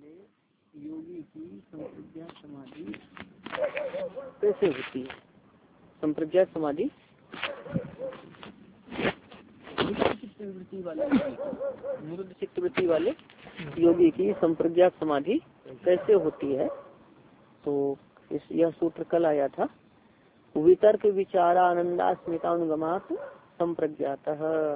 वाले योगी की संप्रज्ञात समाधि कैसे होती है। संप्रज्ञात समाधि चित्तवृत्ति वाले निरुद्ध चित्तवृत्ति वाले योगी की संप्रज्ञात समाधि कैसे होती है। तो यह सूत्र कल आया था। वितर्क विचारा आनंदास्मितानुगमात संप्रज्ञात।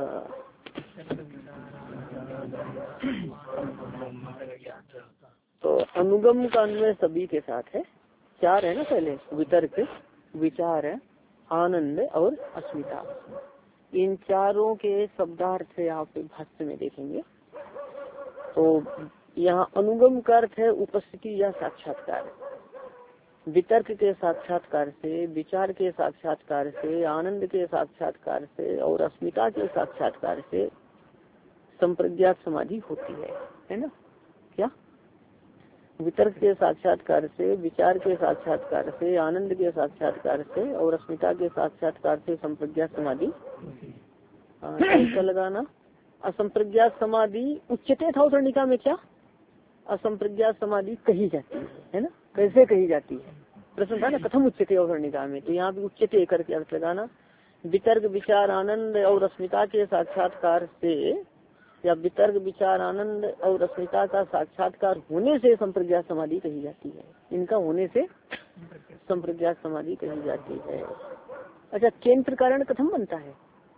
तो अनुगम का अन्वय सभी के साथ है। चार है ना, पहले वितर्क, विचार, आनंद और अस्मिता। इन चारों के शब्दार्थ से आप भाष्य में देखेंगे। तो यहाँ अनुगम का अर्थ है उपस्थिति या साक्षात्कार। वितर्क के साक्षात्कार से, विचार के साक्षात्कार से, आनंद के साक्षात्कार से और अस्मिता के साक्षात्कार से संप्रज्ञात समाधि होती है ना। क्या वितर्क के साक्षात्कार से, विचार के साक्षात्कार से, आनंद के साक्षात्कार से और अस्मिता के साक्षात्कार से संप्रज्ञात समाधि इसका लगाना। असंप्रज्ञात समाधि उच्चते था उत्तरनिका में। क्या असंप्रज्ञात समाधि कही जाती है ना। कैसे कही जाती है प्रश्न था ना, कथम उच्चते उत्तरनिका में। तो यहाँ भी उच्चते करके अर्थ लगाना। वितर्क विचार आनंद और अस्मिता के साक्षात्कार से या वितर्क विचार आनंद और अस्मिता का साक्षात्कार होने से संप्रज्ञात समाधि कही जाती है। इनका होने से संप्रज्ञात समाधि कही जाती है। अच्छा, केंद्र कारण कथम बनता है।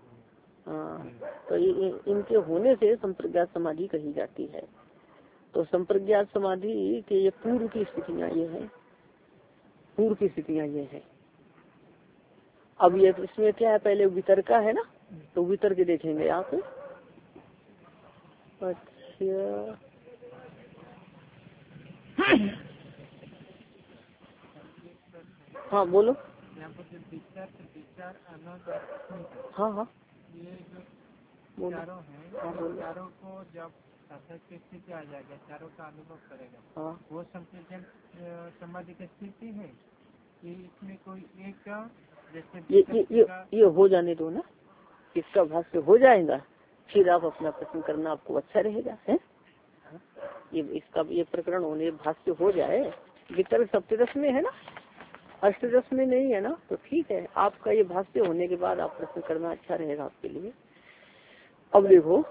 तो इनके होने से संप्रज्ञात समाधि कही जाती है। तो संप्रज्ञात समाधि के ये पूर्व की स्थितियां ये है, पूर्व की स्थितियां ये है। अब ये इसमें क्या है, पहले वितर्का है ना, तो वितर्क देखेंगे आप। अच्छा, हाँ बोलो। हाँ हाँ ये जो चारों हैं, चारों को जब साधक की स्थिति आ जाएगा, चारों का अनुभव करेगा। हाँ। वो संप्रज्ञात समाधि की स्थिति है कि इसमें कोई एक का जैसे ये हो जाने दो ना, इसका भाष्य हो जाएगा, फिर आप अपना प्रश्न करना, आपको अच्छा रहेगा है। ये इसका ये प्रकरण होने भाष्य हो जाए। वितर्क सप्तदश में है ना, अष्टदश में नहीं है ना, तो ठीक है। आपका ये भाष्य होने के बाद आप प्रश्न करना अच्छा रहेगा आपके लिए। अब देखो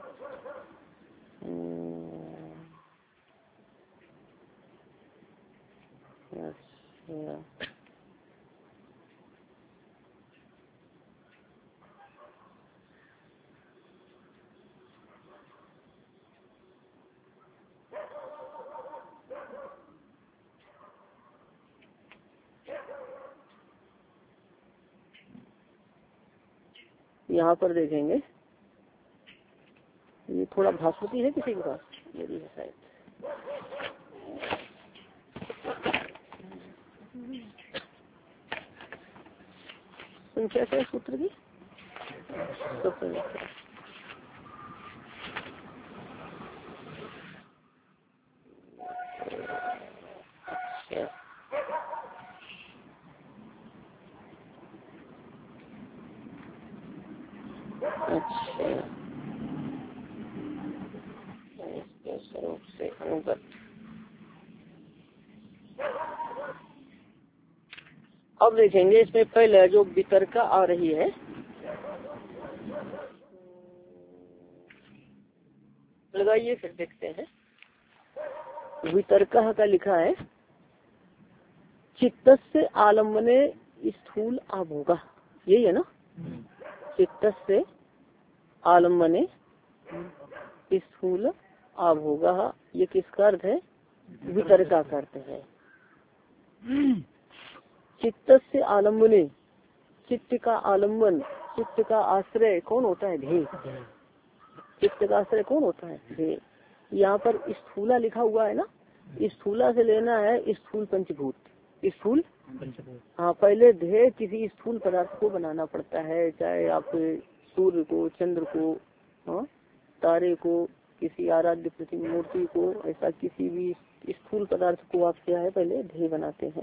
यहाँ पर देखेंगे। ये थोड़ा भास्वती है किसी के पास, मेरी है शायद। संख्या क्या सूत्र की अब देखेंगे। इसमें पहले जो वितर्का आ रही है, लगाइए फिर देखते हैं। वितर्का का लिखा है चित्तस्य आलम्बने स्थूल आभोगा, यही है ना। चित्तस्य आलम्बने स्थूल आभोगा, ये किसका अर्थ है, वितर्का का अर्थ है। चित्त से आलम्बने, चित्त का आलम्बन, चित्त का आश्रय कौन होता है, ध्येय। चित्त का आश्रय कौन होता है, ध्येय। यहाँ पर स्थूला लिखा हुआ है ना, स्थूला से लेना है स्थूल पंचभूत, स्थूल। हाँ, पहले ध्येय किसी स्थूल पदार्थ को बनाना पड़ता है, चाहे आप सूर्य को, चंद्र को, तारे को, किसी आराध्य प्रतिमा मूर्ति को, ऐसा किसी भी स्थूल पदार्थ को आप क्या है पहले ध्येय बनाते हैं।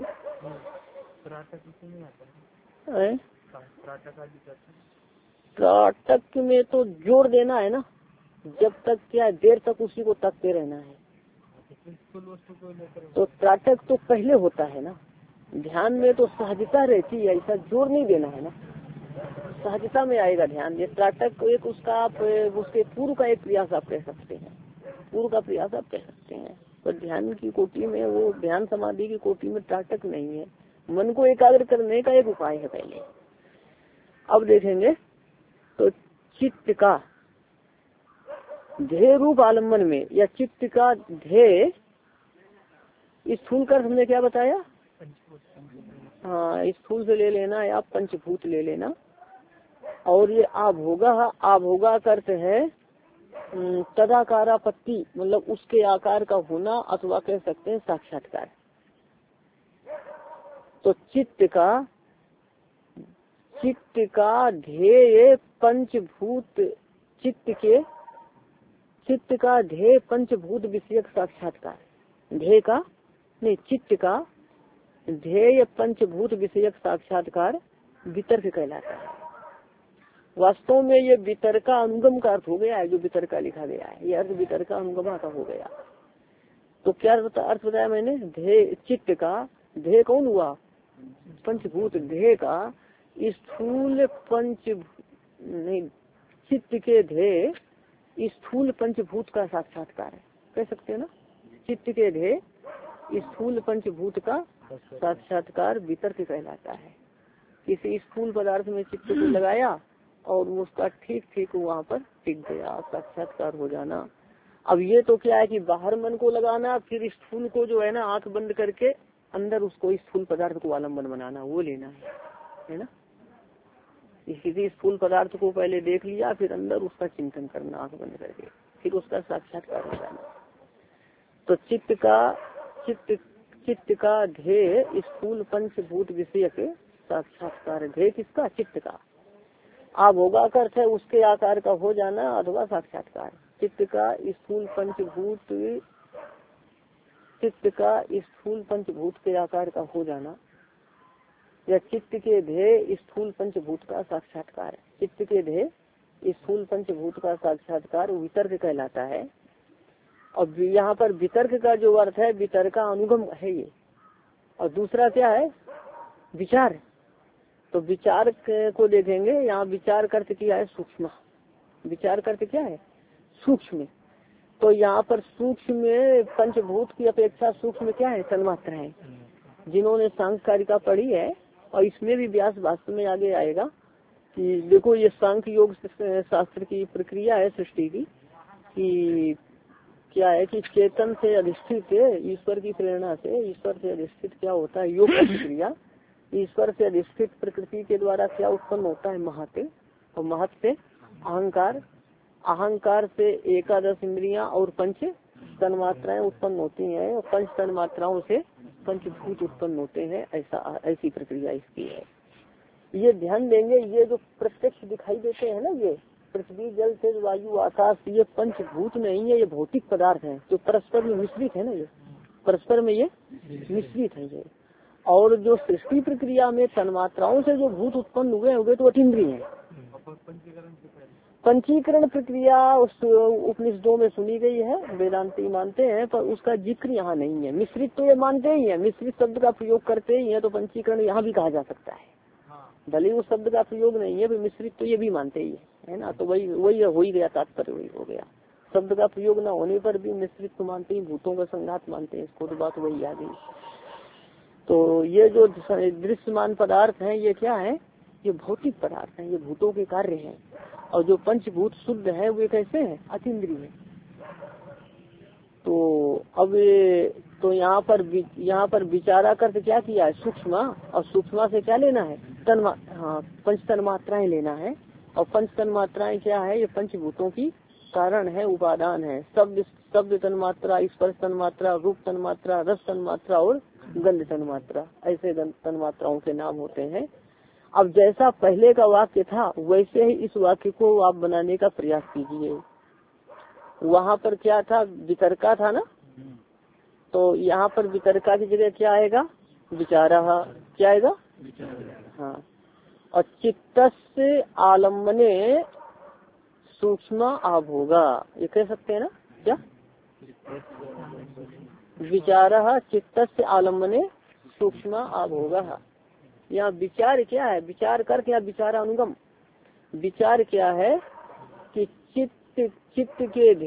त्राटक में तो जोड़ देना है ना, जब तक क्या देर तक उसी को तकते रहना है। तो त्राटक तो पहले होता है ना, ध्यान में तो सहजता रहती है, ऐसा जोर नहीं देना है ना, सहजता में आएगा ध्यान। ये त्राटक एक उसका आप उसके पूर्व का एक प्रयास आप कह सकते हैं, पूर्व का प्रयास आप कह सकते हैं। पर ध्यान की कोटि में, वो ध्यान समाधि की कोटि में त्राटक नहीं है, मन को एकाग्र करने का एक उपाय है पहले। अब देखेंगे तो चित्त का ध्येय रूप आलम्बन में, या चित्त का ध्येय, स्थूल कर हमने क्या बताया, हाँ स्थूल से ले लेना या पंचभूत ले लेना। और ये आभोगा, आभोगा का अर्थ है तदाकारापत्ति, मतलब उसके आकार का होना, अथवा कह सकते हैं साक्षात्कार। तो चित्त का ध्येय पंचभूत, चित्त का ध्येय पंचभूत विषयक साक्षात्कार, ध्येय का नहीं, चित्त का ध्येय पंचभूत विषयक साक्षात्कार वितर्क कहलाता है। वास्तव में ये वितर्का अनुगम का अर्थ हो गया है, जो वितर्का लिखा गया है, ये अर्थ वितर्का अनुगमा का हो गया। तो क्या अर्थ बताया मैंने, ध्येय, चित्त का ध्येय कौन हुआ, पंचभूत, ध्येय का स्थूल नहीं, चित्त के ध्येय स्थूल पंचभूत का साक्षात्कार है, कह सकते हैं ना। चित्त के ध्येय स्थूल पंचभूत का साक्षात्कार वितर्क कहलाता है। किसी स्थूल पदार्थ में चित्त को लगाया और उसका ठीक ठीक वहाँ पर टिक गया, साक्षात्कार हो जाना। अब ये तो क्या है कि बाहर मन को लगाना, फिर स्थूल को जो है ना आंख बंद करके अंदर उसको स्थूल पदार्थ को आलम्बन बनाना, वो लेना है ना। किसी स्थूल पदार्थ को पहले देख लिया, फिर अंदर उसका चिंतन करना आंख बंद करके, फिर उसका साक्षात्कार हो जाना। तो चित्त का ध्येय स्थूल पंचभूत विषय के साक्षात्कार, ध्येय किसका, चित्त का। आभोगा का अर्थ है उसके आकार का हो जाना अथवा साक्षात्कार। चित्त का स्थूल पंचभूत के आकार का हो जाना, या चित्त के ध्येय स्थूल पंचभूत का साक्षात्कार। चित्त के ध्येय स्थूल पंचभूत का साक्षात्कार वितर्क कहलाता है। और यहाँ पर वितर्क का जो अर्थ है, वितर्का अनुगम है ये। और दूसरा क्या है, विचार। तो विचार को देखेंगे, यहाँ विचार करते क्या है, सूक्ष्म। विचार करते क्या है, सूक्ष्म। तो यहाँ पर सूक्ष्म पंचभूत की अपेक्षा सूक्ष्म क्या है, तन्मात्राएं। जिन्होंने सांख्यकारिका पढ़ी है, और इसमें भी व्यास वास्तव में आगे आएगा कि देखो ये सांख्य योग शास्त्र की प्रक्रिया है सृष्टि की, कि क्या है कि चेतन से अधिष्ठित ईश्वर की प्रेरणा से, ईश्वर से अधिष्ठित क्या होता है, योग की प्रक्रिया। ईश्वर से अधिष्ठित प्रकृति के द्वारा क्या उत्पन्न होता है, महत्व। और महत्व से अहंकार, अहंकार से एकादश इंद्रियां और पंच तन्मात्राएं उत्पन्न होती हैं, और पंच तन्मात्राओं से पंचभूत उत्पन्न होते हैं। ऐसी प्रक्रिया इसकी है। ये ध्यान देंगे, ये जो प्रत्यक्ष दिखाई देते हैं ना, ये पृथ्वी जल तेज वायु आकाश, ये पंचभूत नहीं है, ये भौतिक पदार्थ हैं जो परस्पर में मिश्रित है ना, ये परस्पर में ये मिश्रित है ये। और जो सृष्टि प्रक्रिया में तन्मात्राओं से जो भूत उत्पन्न हुए तो अतीन्द्रिय है। पंचीकरण प्रक्रिया उस उपनिषदों में सुनी गई है, वेदांती मानते हैं, पर उसका जिक्र यहाँ नहीं है। मिश्रित तो ये मानते ही है, मिश्रित शब्द का प्रयोग करते ही है, तो पंचीकरण यहाँ भी कहा जा सकता है। भले उस शब्द का प्रयोग नहीं है, मिश्रित तो ये भी मानते ही है ना। तो वही हो ही गया, तात्पर्य वही हो गया। शब्द का प्रयोग न होने पर भी मिश्रित तो मानते ही, भूतों का संघात मानते हैं, इसको तो बात वही आ गई। तो ये जो दृश्यमान पदार्थ हैं, ये क्या है, ये भौतिक पदार्थ हैं, ये भूतों के कार्य हैं। और जो पंचभूत शुद्ध है वे कैसे हैं, अतीन्द्रिय है। तो अब तो यहाँ पर विचारा करके क्या किया है, सूक्ष्म। और सूक्ष्म से क्या लेना है, पंच तन्मात्राएं लेना है। और पंच तन्मात्राएं क्या है, ये पंचभूतों की कारण है, उपादान है। शब्द तन्मात्रा, स्पर्श तन्मात्रा, रूप तन्मात्रा, रस तन्मात्रा और गंध तन्मात्रा, ऐसे तन्मात्राओं के नाम होते हैं। अब जैसा पहले का वाक्य था वैसे ही इस वाक्य को आप बनाने का प्रयास कीजिए। वहाँ पर क्या था, वितर्का था ना, तो यहाँ पर वितर्का की जगह क्या आएगा, विचारा। क्या आएगा, हाँ। और चित्तस्य आलम्बने सूक्ष्म आभोगा, ये कह सकते हैं ना, क्या विचारः चित्तस्य आलम्बने सूक्ष्म आभोगः। यहाँ विचार क्या है? विचार कर क्या? विचारानुगम। विचार क्या है कि चित्त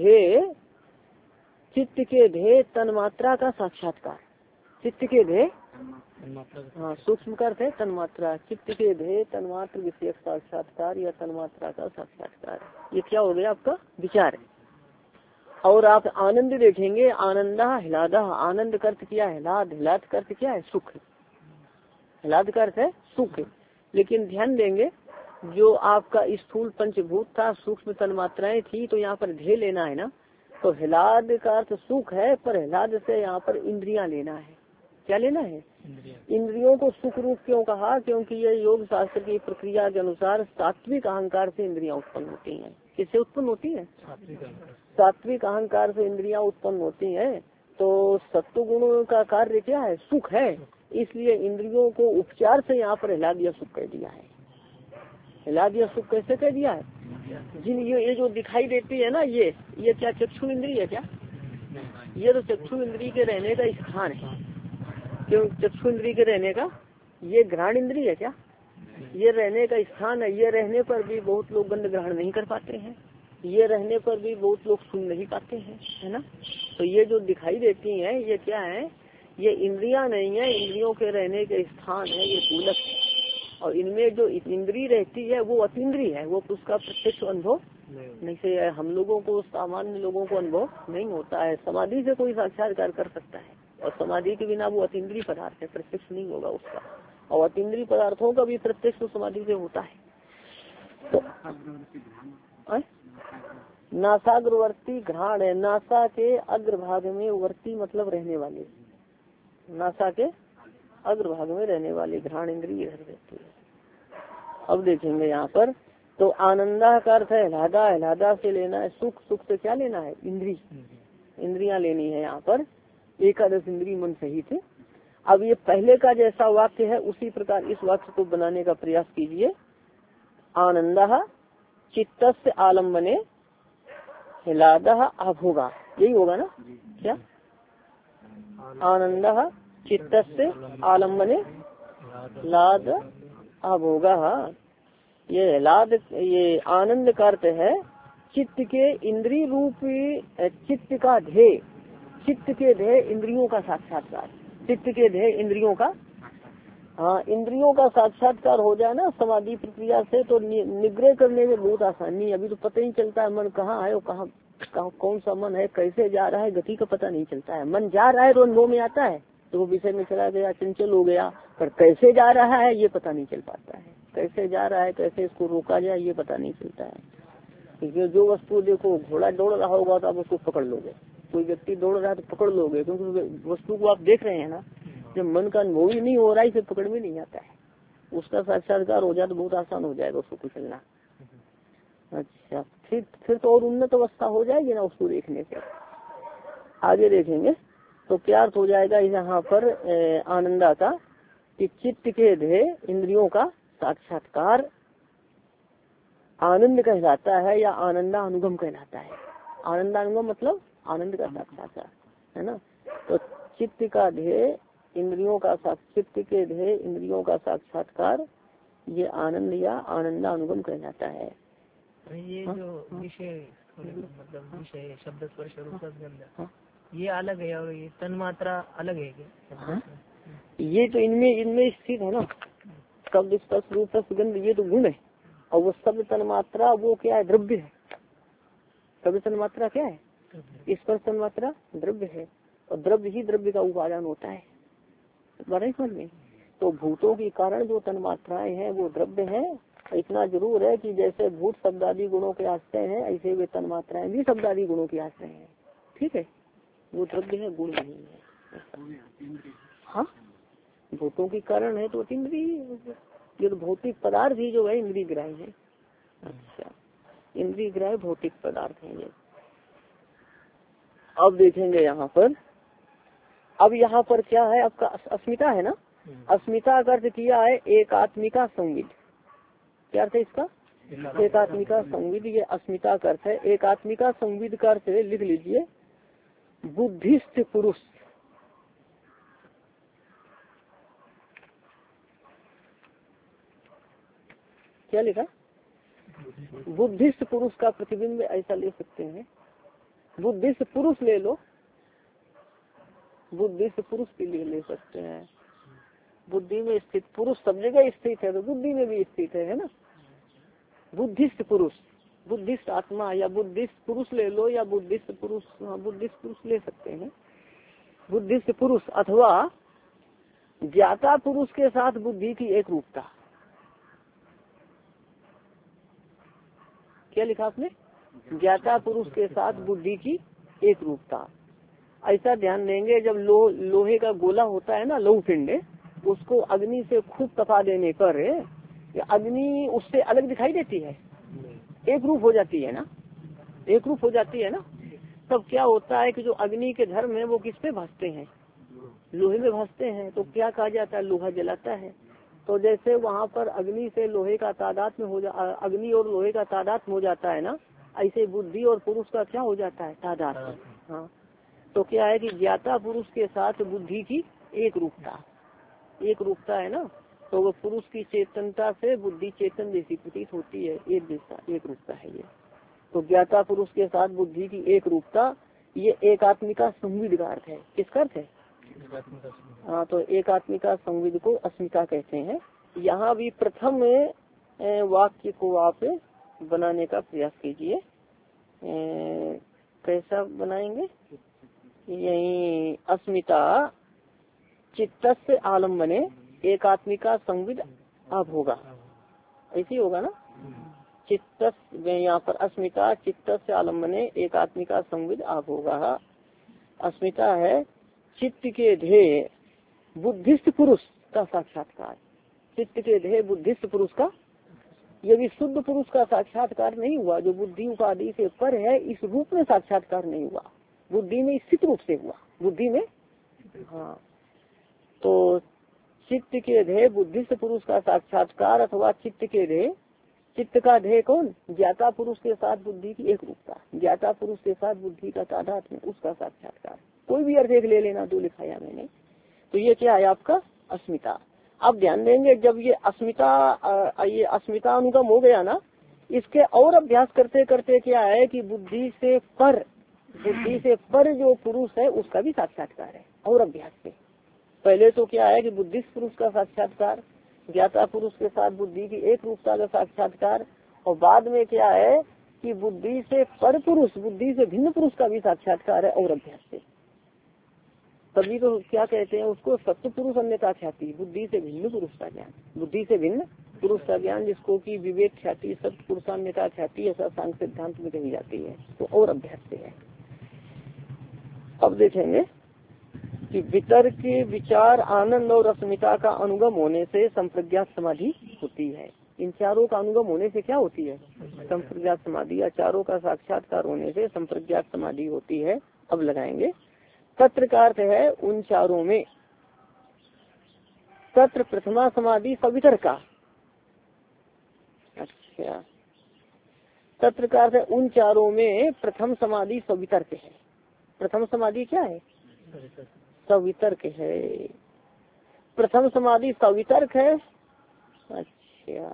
के ध्येय तन्मात्रा का साक्षात्कार। चित्त के ध्येय, हाँ, सूक्ष्म करते है तन्मात्रा। चित्त के ध्येय तन्मात्र विषय साक्षात्कार या तन्मात्रा का साक्षात्कार, ये क्या हो गया? आपका विचार। और आप आनंद देखेंगे, आनंदा हिलादा। आनंद का अर्थ क्या है? हिलाद। हिलाद का अर्थ क्या है? सुख। हिलाद का अर्थ है सुख। लेकिन ध्यान देंगे, जो आपका स्थूल पंचभूत था, सूक्ष्म तन्मात्राएं थी, तो यहाँ पर ध्येय लेना है ना। तो हिलाद का अर्थ सुख है, पर हिलाद से यहाँ पर इंद्रियां लेना है। क्या लेना है? इंद्रियों को सुख रूप क्यों कहा? क्योंकि ये योग शास्त्र की प्रक्रिया के अनुसार सात्विक अहंकार से इंद्रियां उत्पन्न होती हैं। किससे उत्पन्न होती है? सात्विक अहंकार से इंद्रियां उत्पन्न होती हैं। तो सत्व गुण का कार्य क्या है? सुख है। इसलिए इंद्रियों को उपचार से यहाँ पर हिला दिया, सुख कह दिया है। हिला दिया सुख कैसे कह दिया है? जिन ये जो दिखाई देती है ना, ये क्या चक्षु इंद्रिय है क्या? ये तो चक्षु इंद्रिय के रहने का स्थान है। क्यों चक्षु इंद्रिय के रहने का? ये घ्राण इंद्रिय है क्या? ये रहने का स्थान है। ये रहने पर भी बहुत लोग गंध ग्रहण नहीं कर पाते हैं। ये रहने पर भी बहुत लोग सुन नहीं पाते हैं, है ना। तो ये जो दिखाई देती हैं, ये क्या है? ये इंद्रियां नहीं है, इंद्रियों के रहने के स्थान है, ये पूलक। और इनमें जो इंद्रिय रहती है वो अतीन्द्रिय है, वो उसका प्रत्यक्ष अनुभव नहीं से हम लोगों को, सामान्य लोगों को अनुभव नहीं होता है। समाधि से कोई साक्षात्कार कर सकता है, और समाधि के बिना वो अतीन्द्रिय पदार्थ है, प्रत्यक्ष नहीं होगा उसका। और अतीन्द्रिय पदार्थों का भी प्रत्यक्ष समाधि से होता है। तो नासाग्रवर्ती घ्राण है। नासा के अग्रभाग में, वर्ती मतलब रहने वाले, नासा के अग्रभाग में रहने वाले घ्राण इंद्रिय रहती है। अब देखेंगे यहाँ पर, तो आनंदा का अर्थ है हिलादा। हिलादा से लेना है सुख। सुख से क्या लेना है? इंद्री, इंद्रियां लेनी है यहाँ पर। एकादश इंद्रिय मन सहित। अब ये पहले का जैसा वाक्य है उसी प्रकार इस वाक्य को बनाने का प्रयास कीजिए। आनंदा चित्तस्य आलम्बने हिलादा आभोगा, यही होगा ना? क्या? आनंदा चित्तस्य आलम्बने लाद आभोगा। ये लाद, ये आनंद का अर्थ है चित्त के इंद्रिय रूपी, चित्त का ध्येय, चित्त के ध्येय इंद्रियों का साक्षात्कार। चित्त के ध्येय इंद्रियों का, हाँ, इंद्रियों का साक्षात्कार हो जाए ना समाधि प्रक्रिया से, तो निग्रह करने में बहुत आसानी। अभी तो पता ही चलता है मन कहाँ है और कहाँ कौन सा मन है, कैसे जा रहा है, गति का पता नहीं चलता है। मन जा रहा है तो अनुभव में आता है, तो वो विषय में चला गया, चंचल हो गया, पर कैसे जा रहा है ये पता नहीं चल पाता है। कैसे जा रहा है, कैसे इसको रोका जाए, ये पता नहीं चलता है। क्योंकि जो वस्तु देखो, घोड़ा दौड़ रहा होगा तो आप उसको पकड़ लोगे, कोई व्यक्ति दौड़ रहा है तो पकड़ लोगे, क्योंकि वस्तु को आप देख रहे हैं ना। जब मन का अनुभव ही नहीं हो रहा है, इसे पकड़ में नहीं आता है। उसका साक्षात्कार हो जाए तो बहुत आसान हो जाएगा उसको कुचलना। अच्छा, फिर तो और उन्नत अवस्था हो जाएगी ना उसको देखने से। आगे देखेंगे तो क्या अर्थ हो जाएगा यहाँ पर आनंदा का, कि चित्त के ध्येय इंद्रियों का साक्षात्कार आनंद कहलाता है, या आनंदानुगम कहलाता है। आनंदानुगम मतलब आनंद का साक्षात्कार, है ना। तो चित्त का ध्येय इंद्रियों का, चित्त के ध्येय इंद्रियों का साक्षात्कार, ये आनंद या आनंदानुगम कहलाता है। ये जो विषय, मतलब विषय शब्द स्पर्श रूप गंध, ये अलग है और ये तन्मात्रा अलग है क्या? ये तो इनमें स्थित है ना। शब्द स्पर्श रूप गंध ये तो गुण है, और वो शब्द तन्मात्रा वो क्या है? द्रव्य है। शब्द तन्मात्रा क्या है? स्पर्श तन्मात्रा द्रव्य है, और द्रव्य ही द्रव्य का उपादान होता है। बड़े समझ में। तो भूतों के कारण जो तन्मात्राएं हैं वो द्रव्य है। इतना जरूर है कि जैसे भूत शब्दादि गुणों के आश्रय हैं, ऐसे वे तन्मात्राएं भी शब्दादि गुणों के आश्रय हैं। ठीक है, वो द्रव्य है, गुण नहीं है। हाँ, भूतों के कारण है तो इंद्रिय, ये तो भौतिक पदार्थ ही जो है इंद्रिय ग्राह्य है। अच्छा, इंद्रिय ग्राह्य भौतिक पदार्थ है ये। अब देखेंगे यहाँ पर, अब यहाँ पर क्या है आपका? अस्मिता है ना। अस्मिता का अर्थ किया है एकात्मिका संविद। क्या अर्थ है इसका? एकात्मिका संविद, ये अस्मिता का अर्थ है। एकात्मिका संविद का अर्थ लिख लीजिए बुद्धिस्थ पुरुष। क्या लिखा, बुद्धिस्ट पुरुष का प्रतिबिंब ऐसा ले सकते हैं। बुद्धिस्ट पुरुष ले लो, बुद्धिस्ट पुरुष के लिए ले सकते हैं। बुद्धि में स्थित पुरुष सब जगह स्थित है तो बुद्धि में भी स्थित है ना। बुद्धिस्ट पुरुष, बुद्धिस्ट आत्मा या बुद्धिस्ट पुरुष ले लो या बुद्धिस्ट पुरुष, बुद्धिस्ट पुरुष ले सकते हैं। बुद्धिस्ट पुरुष अथवा ज्ञाता पुरुष के साथ बुद्धि की एक रूपता। क्या लिखा आपने, ज्ञाता पुरुष के साथ बुद्धि की एक रूपता। ऐसा ध्यान देंगे जब लोहे का गोला होता है ना, लौह पिंड, उसको अग्नि से खूब तपा देने पर अग्नि उससे अलग दिखाई देती है, एक रूप हो जाती है ना, एक रूप हो जाती है ना। तब क्या होता है कि जो अग्नि के धर्म है वो किस पे भासते हैं, लोहे में भासते हैं। तो क्या कहा जाता है, लोहा जलाता है। तो जैसे वहाँ पर अग्नि से लोहे का तादात्म्य हो जा, अग्नि और लोहे का तादात्म्य हो जाता है ना, ऐसे बुद्धि और पुरुष का क्या हो जाता है, तादात्म्य। हाँ, तो क्या है कि ज्ञाता पुरुष के साथ बुद्धि की एक रूपता, एक रूपता है ना। तो वो पुरुष की चेतनता से बुद्धि चेतन जैसी प्रतीत होती है, एक जैसा एक रूपता है ये। तो ज्ञाता पुरुष के साथ बुद्धि की एक रूपता, ये एकात्मिका संविद का अर्थ है। किसका अर्थ है, हाँ, तो एकात्मिका संविद को अस्मिता कहते हैं। यहाँ भी प्रथम वाक्य को आप बनाने का प्रयास कीजिए। कैसा बनाएंगे, यही अस्मिता चित्तस्य आलम्बने एकात्मिका संविद अब होगा, ऐसी होगा ना। चित्त यहाँ पर अस्मिता चित्तस्य आलम्बने एकात्मिका संविद आप होगा। अस्मिता है चित्त के ध्येय बुद्धिस्ट पुरुष का साक्षात्कार। चित्त के ध्येय बुद्धिस्ट पुरुष का, यदि शुद्ध पुरुष का साक्षात्कार नहीं हुआ, जो बुद्धि उपाधि से पर है, इस रूप में साक्षात्कार नहीं हुआ, बुद्धि में स्थित रूप से हुआ, बुद्धि में। हाँ, तो चित्त के ध्येय बुद्धिस्ट पुरुष का साक्षात्कार अथवा चित्त के ध्येय, चित्त का ध्येय कौन, ज्ञाता पुरुष के साथ बुद्धि की एक रूपता, ज्ञाता पुरुष के साथ बुद्धि का तादात्म्य, उसका साक्षात्कार। कोई भी अर्थ एक ले लेना, दो लिखाया मैंने। तो ये क्या है आपका अस्मिता। अब ध्यान देंगे जब ये अस्मिता अनुगम हो गया ना, इसके और अभ्यास करते करते क्या है कि बुद्धि से पर जो पुरुष है उसका भी साक्षात्कार है और अभ्यास से। पहले तो क्या है कि बुद्धिस्ट पुरुष का साक्षात्कार, ज्ञाता पुरुष के साथ बुद्धि की एक रूपता का साक्षात्कार, और बाद में क्या है कि बुद्धि से पर पुरुष, बुद्धि से भिन्न पुरुष का भी साक्षात्कार है और अभ्यास से। तभी तो क्या कहते हैं उसको, सत्य पुरुष अन्यथा ख्याति, बुद्धि से भिन्न पुरुष का ज्ञान, बुद्धि से भिन्न पुरुष का ज्ञान, जिसको कि विवेक ख्याति सत्य पुरुषान्यता ख्याति ऐसा सांख्य सिद्धांत में कही जाती है। तो और अभ्यास से है। अब देखेंगे कि वितर्क के विचार आनंद और अस्मिता का अनुगम होने से संप्रज्ञात समाधि होती है। इन चारों का अनुगम होने से क्या होती है, संप्रज्ञात समाधि, या चारों का साक्षात्कार होने से संप्रज्ञात समाधि होती है। अब लगाएंगे तत्र का अर्थ है उन चारों में। तत्र प्रथमा समाधि सवितर्क का, अच्छा, तत्र का अर्थ है उन चारों में प्रथम समाधि सवितर्क है। प्रथम समाधि क्या है, सवितर्क है। प्रथम समाधि सवितर्क है। अच्छा,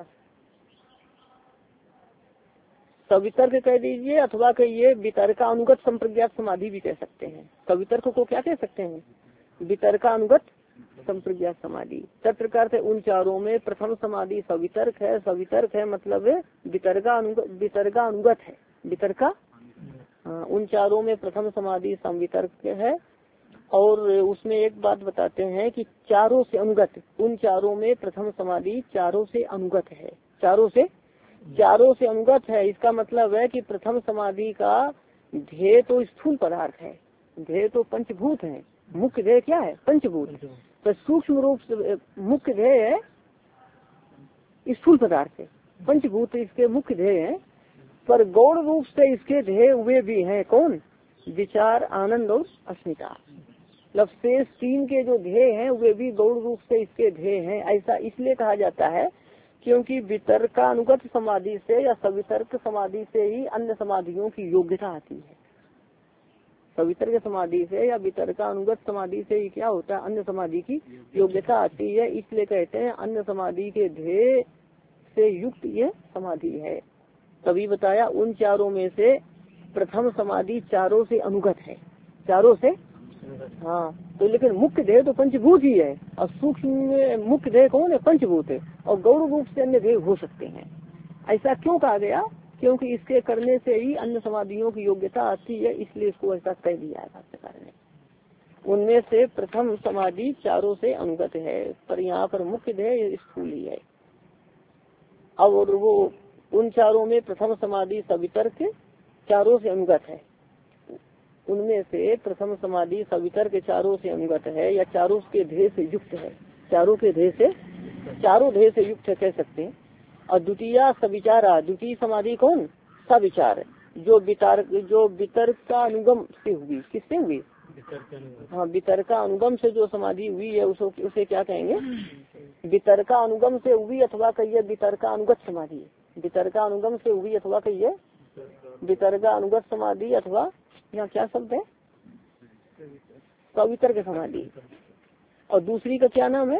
सवितर्क कह दीजिए अथवा कहिए वितर्कानुगत संप्रज्ञात समाधि भी कह सकते हैं। सवितर्क को क्या कह सकते हैं, वितर्कानुगत संप्रज्ञात समाधि। तत्र का अर्थ है उन चारों में प्रथम समाधि सवितर्क है। सवितर्क है मतलब वितर्कानुगत है, वितर्का, उन चारों में प्रथम समाधि संवितर्क है। और उसमें एक बात बताते हैं कि चारों से अनुगत, उन चारों में प्रथम समाधि चारों से अनुगत है, चारों से अनुगत है। इसका मतलब है कि प्रथम समाधि का ध्येय तो स्थूल पदार्थ है, ध्येय तो पंचभूत है, मुख्य ध्येय क्या है, पंचभूत। तो सूक्ष्म रूप से मुख्य ध्येय है स्थूल पदार्थ है, पंचभूत इसके मुख्य ध्येय है। पर गौण रूप से इसके ध्येय वे भी हैं, कौन, विचार आनंद और अस्मिता। मतलब शेष तीन के जो ध्येय हैं वे भी गौण रूप से इसके ध्येय हैं। ऐसा इसलिए कहा जाता है क्योंकि वितर्कानुगत समाधि से या सवितर्क समाधि से ही अन्य समाधियों की योग्यता आती है। सवितर्क समाधि से या वितर्कानुगत समाधि से ही क्या होता है, अन्य समाधि की योग्यता आती है। इसलिए कहते हैं अन्य समाधि के ध्येय से युक्त ये समाधि है। तभी बताया उन चारों में से प्रथम समाधि चारों से अनुगत है, चारों से। हाँ, तो लेकिन मुख्य देह तो पंचभूत ही है, और सूक्ष्म मुख्य देह कौन है? पंचभूत है, और गौण रूप से अन्य देह हो सकते हैं। ऐसा क्यों कहा गया? क्योंकि इसके करने से ही अन्य समाधियों की योग्यता आती है, इसलिए इसको ऐसा कह दिया है भाष्यकार ने। उनमें से प्रथम समाधि चारों से अनुगत है, पर यहाँ पर मुख्य देह स्थूल ही है। अब वो उन चारों में प्रथम समाधि सवितर्क चारों से अनुगत है। उनमें से प्रथम समाधि सवितर्क चारों से अनुगत है, या चारों के ध्येय से युक्त है, चारों के ध्येय से, चारों ध्येय से युक्त है कह सकते हैं। और द्वितीय सविचारा, द्वितीय समाधि कौन? सविचार, जो वितर्क का अनुगम से हुई। किससे हुई? हाँ, वितर्का अनुगम से जो समाधि हुई है उसे क्या कहेंगे? वितर्का अनुगम से हुई, अथवा कहिए वितर्का अनुगत समाधि। वितर्का अनुगम से हुई अथवा कहिए वितर्का अनुगत समाधि, अथवा यहाँ क्या शब्द है? सवितर्क समाधि। और दूसरी का क्या नाम है?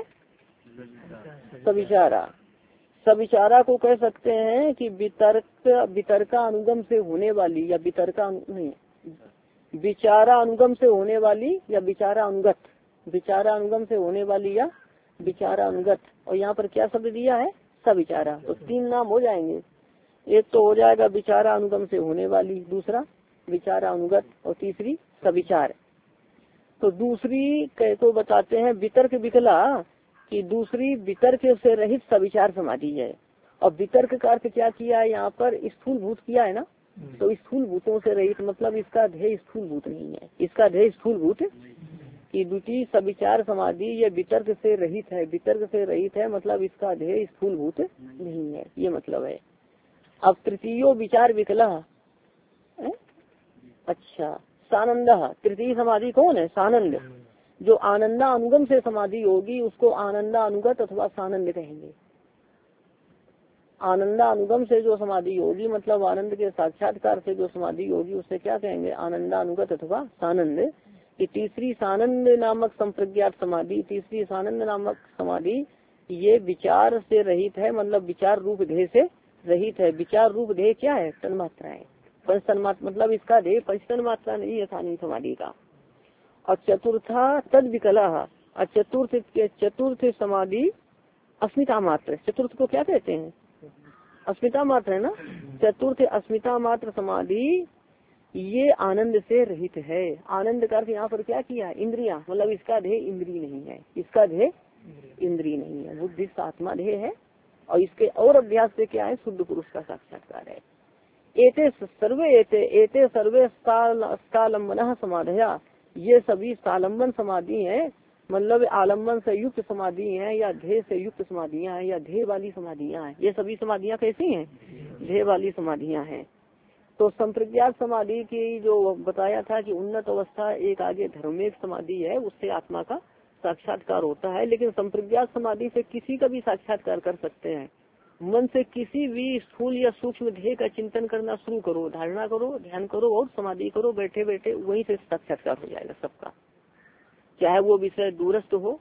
सविचारा। सविचारा को कह सकते हैं कि वितर्का अनुगम से होने वाली, या वितर्का नहीं, विचारा अनुगम से होने वाली, या विचारा अनुगत। विचारा अनुगम से होने वाली या विचारा अनुगत। और यहाँ पर क्या शब्द दिया है? सविचारा। तो तीन नाम हो जाएंगे। एक तो हो जाएगा विचारा अनुगम से होने वाली, दूसरा विचारा अनुगत, और तीसरी सविचार। तो दूसरी तो बताते हैं वितर्क विकला, कि दूसरी वितर्क से रहित सविचार समाधि है। और वितर्क का अर्थ क्या किया है यहाँ पर? स्थूल भूत किया है ना। तो स्थूल भूतों से रहित मतलब इसका ध्येय स्थूल भूत नहीं है, इसका ध्येय स्थूल भूत की द्वितीय सविचार समाधि ये वितर्क से रहित है। वितर्क से रहित है मतलब इसका ध्येय स्थूल भूत नहीं है, ये मतलब है। अब तृतीयो विचार विकला, अच्छा, सानंद। तृतीय समाधि कौन है? सानंद। जो आनंदा अनुगम से समाधि होगी उसको आनंदा अनुगत अथवा सानंद कहेंगे। आनंदा अनुगम से जो समाधि होगी मतलब आनंद के साक्षात्कार से जो समाधि होगी उससे क्या कहेंगे? आनंदा अनुगत अथवा सानंद। कि तीसरी सानंद नामक संप्रज्ञात समाधि, तीसरी सानंद नामक समाधि ये विचार से रहित है, मतलब विचार रूप ध्येय से रहित है। विचार रूप ध्येय क्या है? तन्मात्राएं, पंच तन्मात्रा, मतलब इसका ध्येय पंच तन्मात्रा नहीं है सानंद समाधि का। और चतुर्था तद विकला, और चतुर्थ समाधि अस्मिता मात्र। चतुर्थ को क्या कहते हैं? अस्मिता मात्र है ना। चतुर्थ अस्मिता मात्र समाधि ये आनंद से रहित है। आनंद का अर्थ यहाँ पर क्या किया? इंद्रिया, मतलब इसका ध्येय इंद्रिय नहीं है, इसका ध्येय इंद्रिय नहीं है, बुद्धि आत्मा ध्येय है। और इसके और अभ्यास से क्या है? शुद्ध पुरुष का साक्षात्कार है। एते सर्वे सालंबन समाधया, ये सभी सालंबन समाधि है, मतलब आलम्बन से युक्त समाधि है, या ध्येय से युक्त समाधियां हैं, या ध्येय वाली समाधियां हैं। ये सभी समाधियां कैसी हैं? ध्येय वाली समाधियां हैं। तो संप्रज्ञात समाधि की जो बताया था कि उन्नत अवस्था एक आगे धर्मेक समाधि है, उससे आत्मा का साक्षात्कार होता है। लेकिन संप्रज्ञात समाधि से किसी का भी साक्षात्कार कर सकते हैं। मन से किसी भी स्थूल या सूक्ष्म ध्येय का चिंतन करना शुरू करो, धारणा करो, ध्यान करो और समाधि करो, बैठे बैठे वहीं से साक्षात्कार हो जाएगा सबका। चाहे वो विषय दूरस्थ हो,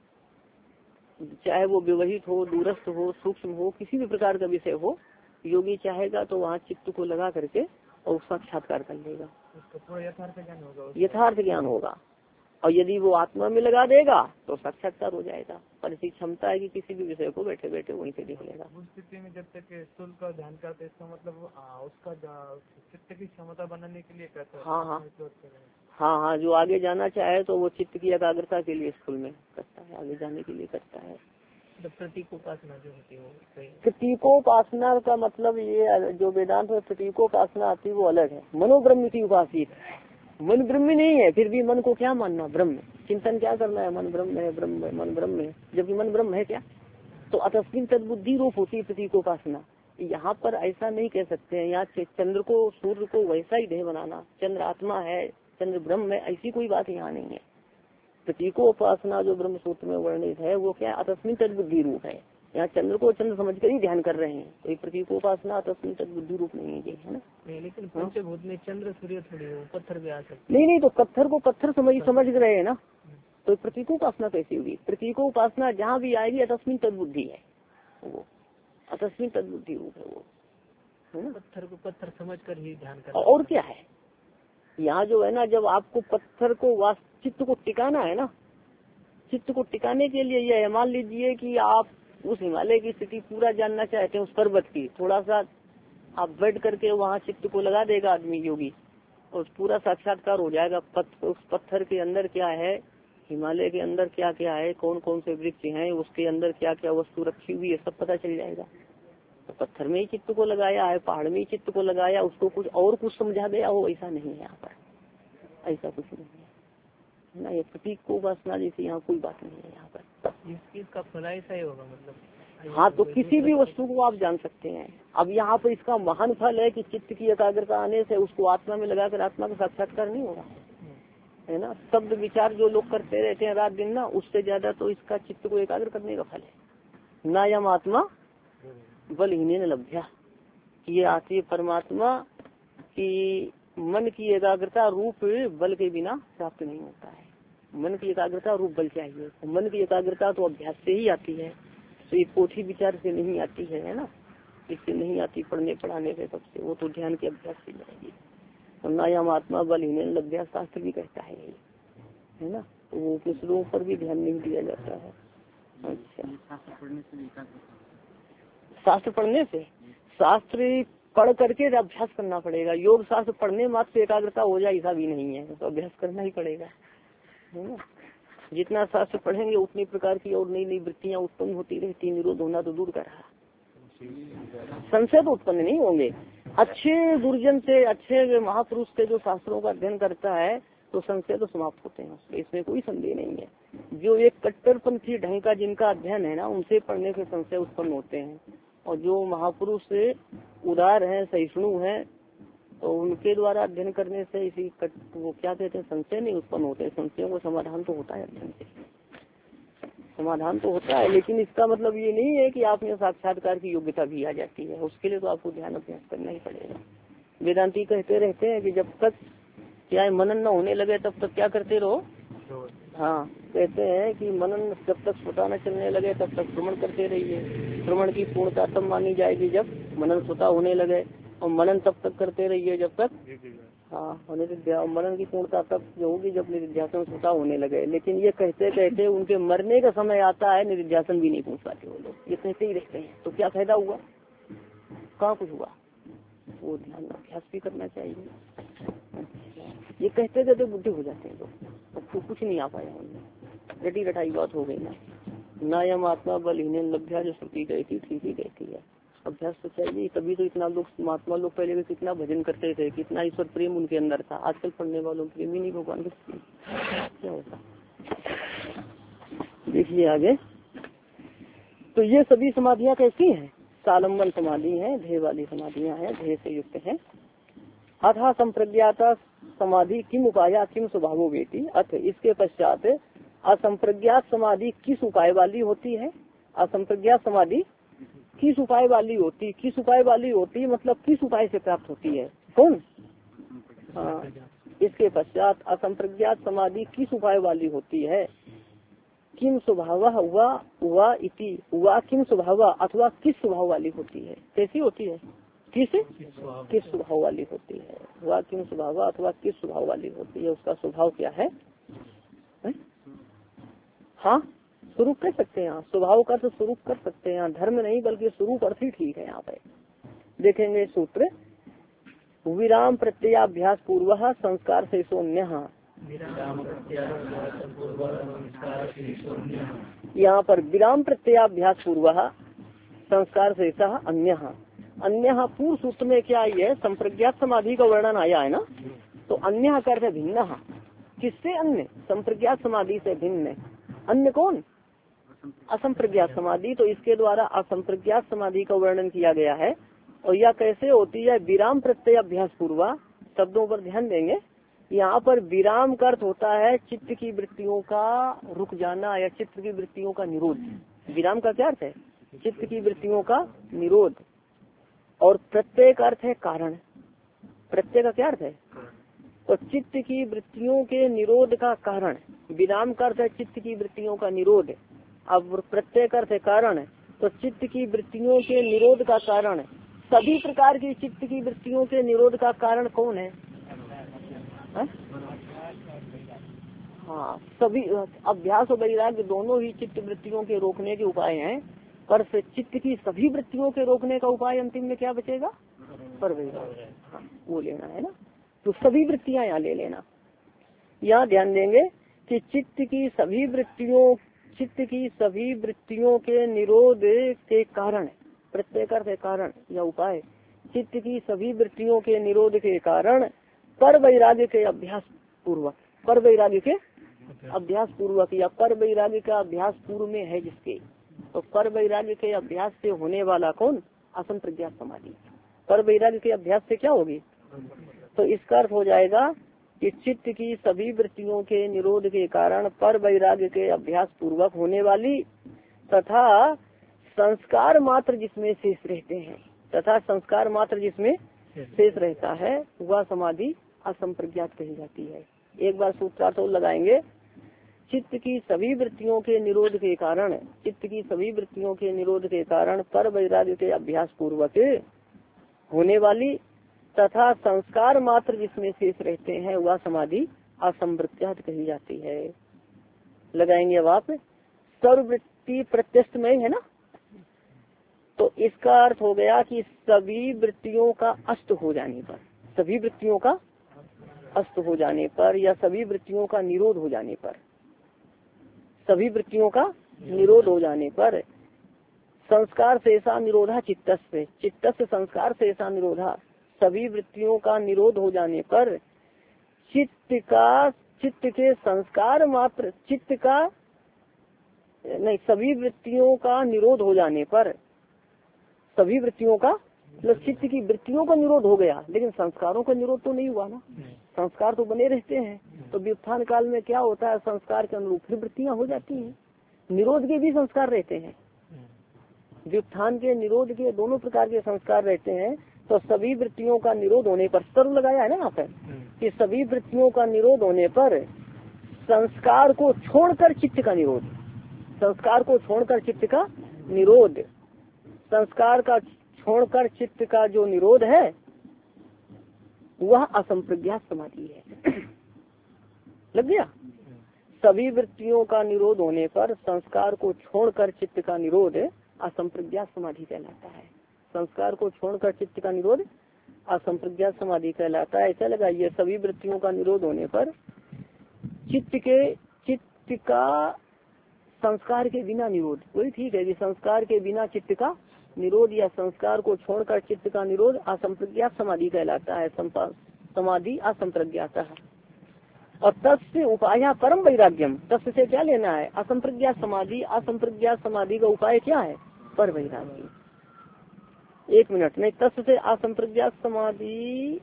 चाहे वो व्यवहित हो, दूरस्थ हो, सूक्ष्म हो, किसी भी प्रकार का विषय हो, योगी चाहेगा तो वहाँ चित्त को लगा करके और साक्षात्कार कर लेगा, यथार्थ ज्ञान होगा। और यदि वो आत्मा में लगा देगा तो साक्षात्कार हो जाएगा। पर इसकी क्षमता है कि किसी भी विषय को बैठे बैठे वहीं से देख लेगा। उस स्थिति में जब तक स्थूल का ध्यान करते इसका मतलब उसका चित्त की क्षमता बनाने के लिए करता है। हाँ, जो आगे जाना चाहे तो वो चित्त की एकाग्रता के लिए स्थूल में करता है, आगे जाने के लिए करता है। प्रतीकोपासना जो होती है, प्रतीकोपासना का मतलब ये जो वेदांत में प्रतीकोपासना आती है वो अलग है। मनोब्रह्म की उपासित, मन ब्रह्म नहीं है, फिर भी मन को क्या मानना? ब्रह्म। चिंतन क्या करना है? मन ब्रह्म है, ब्रह्म मन ब्रह्म है, जबकि मन ब्रह्म है क्या? तो अतस्मिन तद्बुद्धि रूप होती है प्रतीकोपासना। यहाँ पर ऐसा नहीं कह सकते हैं। यहाँ चंद्र को, सूर्य को वैसा ही देह बनाना, चंद्र आत्मा है, चंद्र ब्रह्म है, ऐसी कोई बात यहाँ नहीं है। प्रतीकोपासना जो ब्रह्म सूत्र में वर्णित है वो क्या? अतस्मिन तद्बुद्धि रूप है। यहाँ चंद्र को चंद्र समझकर ही ध्यान कर रहे हैं, तो ये प्रतीकोपासना अतस्मिन तद्बुद्धि रूप नहीं है ना। लेकिन पंचभूत में चंद्र सूर्य थोड़ी हो, पत्थर भी आ सकते। नहीं, तो पत्थर को पत्थर समझ रहे हैं ना, तो प्रतीकोपासना कैसी होगी? प्रतीकोपासना जहाँ भी आएगी अतस्मिन तद्बुद्धि है वो। अतस्मिन तद्बुद्धि रूप है वो, है ना। पत्थर को पत्थर समझ कर ही ध्यान कर, और क्या है यहाँ जो है ना, जब आपको पत्थर को चित्त को टिकाना है ना, चित्त को टिकाने के लिए यह मान लीजिए कि आप उस हिमालय की स्थिति पूरा जानना चाहते हैं, उस पर्वत की, थोड़ा सा आप बैठ करके वहाँ चित्त को लगा देगा आदमी योगी, और पूरा साक्षात्कार हो जाएगा। उस पत्थर के अंदर क्या है, हिमालय के अंदर क्या क्या है, कौन कौन से वृक्ष हैं, उसके अंदर क्या क्या वस्तु रखी हुई है, सब पता चल जाएगा। तो पत्थर में ही चित्त को लगाया है, पहाड़ में ही चित्त को लगाया, उसको कुछ और कुछ समझा गया हो, ऐसा नहीं है यहाँ पर, ऐसा कुछ नहीं है ना। ये प्रतीक को उपासना जैसी यहाँ कोई बात नहीं है यहाँ पर। इसका फल ऐसा ही होगा मतलब। हाँ, तो किसी भी वस्तु को आप जान सकते हैं। अब यहाँ पर इसका महान फल है कि चित्त की एकाग्रता आने से उसको आत्मा में लगाकर आत्मा का साक्षात्कार नहीं होगा, है ना। शब्द विचार जो लोग करते रहते हैं रात दिन ना, उससे ज्यादा तो इसका चित्त को एकाग्र करने का फल है। ना यम आत्मा बलहीन लभ्या, ये आती है परमात्मा की मन की एकाग्रता रूप बल के बिना प्राप्त नहीं होता है। मन की एकाग्रता रूप बल चाहिए। मन की एकाग्रता तो अभ्यास से ही आती है, तो ये पोथी विचार से नहीं आती है ना, इससे नहीं आती, पढ़ने पढ़ाने से सबसे, वो तो ध्यान के अभ्यास से जाएगी। और ना यम आत्मा बलहीन लभ्या शास्त्र भी कहता है यही, है ना। तो वो दूसरों पर भी ध्यान नहीं दिया जाता है। अच्छा, शास्त्र पढ़ने से, शास्त्र पढ़ करके अभ्यास करना पड़ेगा। योग शास्त्र पढ़ने मात्र से एकाग्रता हो जाए ऐसा भी नहीं है, तो अभ्यास करना ही पड़ेगा, है ना। जितना शास्त्र पढ़ेंगे उतनी प्रकार की और नई नई वृत्तियाँ उत्पन्न होती रहती। निरोध होना तो दूर का रहा, संशय तो उत्पन्न नहीं होंगे। अच्छे दुर्जन से, अच्छे महापुरुष से जो शास्त्रों का अध्ययन करता है तो संशय तो समाप्त होते हैं, इसमें कोई संदेह नहीं है। जो एक कट्टरपंथी ढंग का जिनका अध्ययन है ना, उनसे पढ़ने से संशय उत्पन्न होते हैं। और जो महापुरुष से उदार है, सहिष्णु है, तो उनके द्वारा अध्ययन करने से इसी वो क्या कहते हैं, संशय नहीं उत्पन्न होते। संशयों को समाधान तो होता है, अध्ययन से समाधान तो होता है, लेकिन इसका मतलब ये नहीं है कि आप में साक्षात्कार की योग्यता भी आ जाती है। उसके लिए तो आपको ध्यान अभ्यास करना ही पड़ेगा। वेदांती कहते रहते हैं कि जब तक क्या मनन न होने लगे तब तक क्या करते रहो। हाँ, कहते हैं कि मनन जब तक स्वतः न चलने लगे तब तक श्रवण करते रहिए। श्रवण की पूर्णता तब मानी जाएगी जब मनन स्वतः होने लगे, और मनन तब तक करते रहिए जब तक, हाँ, मनन की पूर्णता तब जो होगी जब निधिध्यासन स्वतः होने लगे। लेकिन ये कहते कहते उनके मरने का समय आता है, निधिध्यासन भी नहीं पहुँच पाते वो लोग, ये कहते ही रहते हैं। तो क्या फायदा हुआ, कहाँ कुछ हुआ। वो ध्यान अभ्यास भी करना चाहिए। ये कहते कहते बुद्धि हो जाते हैं लोग, तो कुछ नहीं आ पाया उनमें, रटी रटाई बात हो गई ना। ना यम आत्मा बलहीन लभ्या, जो श्रुति कहती ठीक ही कहती है। अभ्यास तो चाहिए, तभी तो इतना लोग महात्मा लोग पहले भी कितना भजन करते थे, कितना ईश्वर प्रेम उनके अंदर था। आजकल पढ़ने वालों प्रेम ही नहीं भगवान के, क्या होता। देखिए आगे, तो ये सभी समाधियाँ कैसी हैं, सालंबन समाधि है, ध्येय वाली समाधियाँ हैं, ध्येय से युक्त है। अथा संप्रज्ञाता समाधि किम उपाया किम स्वभावो वेति। अथ इसके पश्चात असंप्रज्ञात समाधि किस उपाय वाली होती है। असंप्रज्ञात समाधि किस उपाय वाली होती, किस उपाय वाली होती मतलब किस उपाय से प्राप्त होती है, कौन। हाँ, इसके पश्चात असंप्रज्ञात समाधि किस उपाय वाली होती है। किम स्वभाव हुआ इति, हुआ किम स्वभाव अथवा किस स्वभाव वाली होती है, कैसी होती है, किस स्वभाव वाली होती है। हुआ किम स्वभाव अथवा किस स्वभाव वाली होती है, उसका स्वभाव क्या है। हाँ, स्वरूप कह सकते हैं यहाँ, स्वभाव का तो स्वरूप कर सकते हैं यहाँ, धर्म नहीं बल्कि स्वरूप अर्थ ही ठीक है। यहाँ पे देखेंगे सूत्र, विराम प्रत्ययाभ्यास पूर्व संस्कार से सोन्य। यहाँ पर विराम प्रत्ययाभ्यास पूर्व संस्कार से अन्य। अन्य पूर्व सूत्र में क्या है, संप्रज्ञात समाधि का वर्णन आया है ना, तो अन्य का अर्थ है भिन्न। किससे अन्य, संप्रज्ञात समाधि से भिन्न। अन्य कौन, असंप्रज्ञात समाधि। तो इसके द्वारा असंप्रज्ञात समाधि का वर्णन किया गया है। और यह कैसे होती है, विराम प्रत्यय अभ्यास पूर्वा। शब्दों पर ध्यान देंगे, यहाँ पर विराम का अर्थ होता है चित्त की वृत्तियों का रुक जाना या चित्त की वृत्तियों का निरोध। विराम का क्या अर्थ है, चित्त की वृत्तियों का निरोध। और प्रत्यय का अर्थ है कारण। प्रत्यय का क्या अर्थ है, तो चित्त की वृत्तियों के निरोध का कारण। विराम का अर्थ है चित्त की वृत्तियों का निरोध। अब प्रत्यय का अर्थ है कारण, तो चित्त की वृत्तियों के निरोध का कारण, सभी प्रकार की चित्त की वृत्तियों के निरोध का कारण कौन है? हाँ, सभी अभ्यास और वैराग्य दोनों ही चित्त वृत्तियों के रोकने के उपाय हैं, पर चित्त की सभी वृत्तियों के रोकने का उपाय अंतिम में क्या बचेगा? पर वैराग्य। हाँ, वो लेना है ना। तो सभी वृत्तियां यहाँ ले लेना। यहाँ ध्यान देंगे कि चित्त की सभी वृत्तियों के निरोध के कारण, प्रत्येक अर्थ कारण या उपाय, चित्त की सभी वृत्तियों के निरोध के कारण पर वैराग्य के अभ्यास पूर्वक, पर वैराग्य के अभ्यास पूर्वक या पर वैराग्य का अभ्यास पूर्व में है जिसके, तो पर वैराग्य के अभ्यास से होने वाला कौन? असंप्रज्ञात समाधि। पर वैराग्य के अभ्यास से क्या होगी? तो इसका अर्थ हो जाएगा कि चित्त की सभी वृत्तियों के निरोध के कारण पर वैराग्य के अभ्यास पूर्वक होने वाली तथा संस्कार मात्र जिसमें शेष रहते हैं, तथा संस्कार मात्र जिसमें शेष रहता है वह समाधि असंप्रज्ञात कही जाती है। एक बार सूत्रार्थ और लगाएंगे। चित्त की सभी वृत्तियों के निरोध के कारण, चित्त की सभी वृत्तियों के निरोध के कारण पर वैराग्य के अभ्यास पूर्वक होने वाली तथा संस्कार मात्र जिसमें शेष रहते हैं वह समाधि असंप्रज्ञात कही जाती है। लगाएंगे अब आप। सर्ववृत्ति प्रत्यस्तमय है ना, तो इसका अर्थ हो गया कि सभी वृत्तियों का अस्त हो जाने पर, सभी वृत्तियों का अस्त हो जाने पर या सभी वृत्तियों का निरोध हो जाने पर, सभी वृत्तियों का निरोध हो जाने पर संस्कार से ऐसा निरोधा चित्तस्य, चित्तस्य संस्कार से ऐसा निरोधा, सभी वृत्तियों का निरोध हो जाने पर चित्त के संस्कार मात्र, सभी वृत्तियों का निरोध हो जाने पर, सभी वृत्तियों का मतलब चित्त की वृत्तियों का निरोध हो गया, लेकिन संस्कारों का निरोध तो नहीं हुआ ना, संस्कार तो बने रहते हैं। तो व्युत्थान काल में क्या होता है, संस्कार के अनुरूप फिर वृत्तियां हो जाती हैं, निरोध के भी संस्कार रहते हैं, व्युत्थान के निरोध के दोनों प्रकार के संस्कार रहते हैं। तो सभी वृत्तियों का निरोध होने पर, सर्व लगाया है ना यहाँ पर, कि सभी वृत्तियों का निरोध होने पर संस्कार को छोड़कर चित्त का निरोध, संस्कार को छोड़कर चित्त का निरोध, संस्कार का छोड़कर चित्त का जो निरोध है वह असंप्रज्ञात समाधि है। लग गया। सभी वृत्तियों का निरोध होने पर संस्कार को छोड़कर चित्त का निरोध असंप्रज्ञात समाधि कहलाता है। संस्कार को छोड़कर चित्त का निरोध असंप्रज्ञात समाधि कहलाता है। ऐसा लगाइए, सभी वृत्तियों का निरोध होने पर चित्त का संस्कार के बिना निरोध, वही ठीक है कि संस्कार के बिना चित्त का निरोध या संस्कार को छोड़कर चित्त का निरोध असंप्रज्ञात समाधि कहलाता है, समाधि असंप्रज्ञात है। और तस्य उपाय परम वैराग्यम, तस्य से क्या लेना है? असंप्रज्ञात समाधि, असंप्रज्ञात समाधि का उपाय क्या है? पर वैराग्य। एक मिनट, नहीं, तस्य से असंप्रज्ञात समाधि,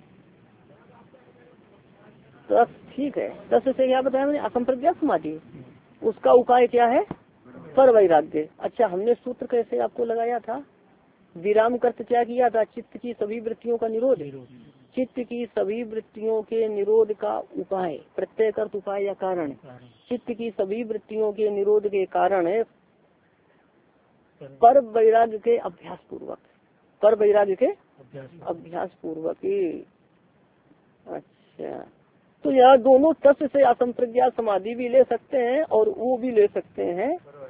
ठीक है, तस्य से क्या बताया मैंने? असंप्रज्ञात समाधि, उसका उपाय क्या है? पर वैराग्य। अच्छा, हमने सूत्र कैसे आपको लगाया था? विराम करते क्या किया था? चित्त की सभी वृत्तियों का निरोध, चित्त की सभी वृत्तियों के निरोध का उपाय, प्रत्येक अर्थ उपाय या कारण, चित्त की सभी वृत्तियों के निरोध के कारण है पर वैराग्य के अभ्यास पूर्वक, पर वैराग्य के अभ्यास पूर्वक। अच्छा, तो यहाँ दोनों तत्व से असंप्रज्ञात समाधि भी ले सकते हैं और वो भी ले सकते हैं,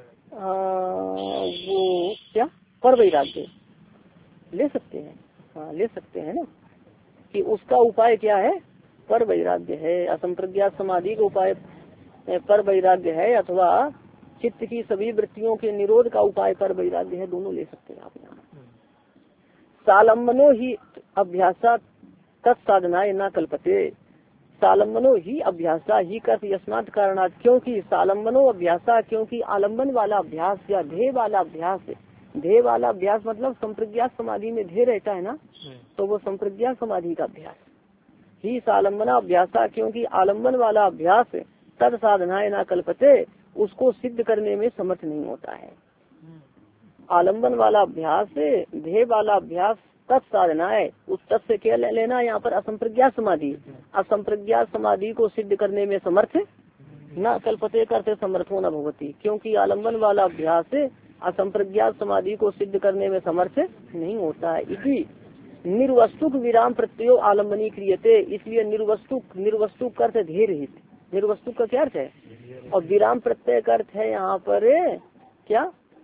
वो क्या पर वैराग्य ले सकते हैं। हाँ, ले सकते हैं ना, कि उसका उपाय क्या है? पर वैराग्य है। असंप्रज्ञात समाधि का उपाय पर वैराग्य है, अथवा चित्त की सभी वृत्तियों के निरोध का उपाय पर वैराग्य है, दोनों ले सकते हैं आप यहाँ। सालम्बनो ही अभ्यासा तत्साधनाय न कल्पते, सालम्बनो ही अभ्यासा ही कर यस्मात् कारणात्, क्योंकि सालम्बनो अभ्यासा, क्योंकि आलम्बन वाला अभ्यास या ध्येय वाला अभ्यास, ध्येय वाला अभ्यास मतलब संप्रज्ञात समाधि में ध्येय रहता है ना, तो वो संप्रज्ञात समाधि का अभ्यास ही सालम्बना अभ्यासा, क्योंकि आलम्बन वाला अभ्यास तद साधनाएं ना कल्पते, उसको सिद्ध करने में समर्थ नहीं होता है। आलम्बन वाला अभ्यास, ध्येय वाला अभ्यास तत्साधनाएं, उस तत् से क्या लेना यहाँ पर? असंप्रज्ञात समाधि, असंप्रज्ञात समाधि को सिद्ध करने में समर्थ न कल्पते करते समर्थो न भगवती, क्योंकि आलम्बन वाला अभ्यास असंप्रज्ञात समाधि को सिद्ध करने में समर्थ नहीं होता है। इसी निर्वस्तुक विराम प्रत्ययो आलम्बनी क्रियते, इसलिए निर्वस्तुक अर्थ ध्येय रहित, निर्वस्तुक का क्या अर्थ है, और विराम प्रत्यय का अर्थ है यहाँ पर क्या,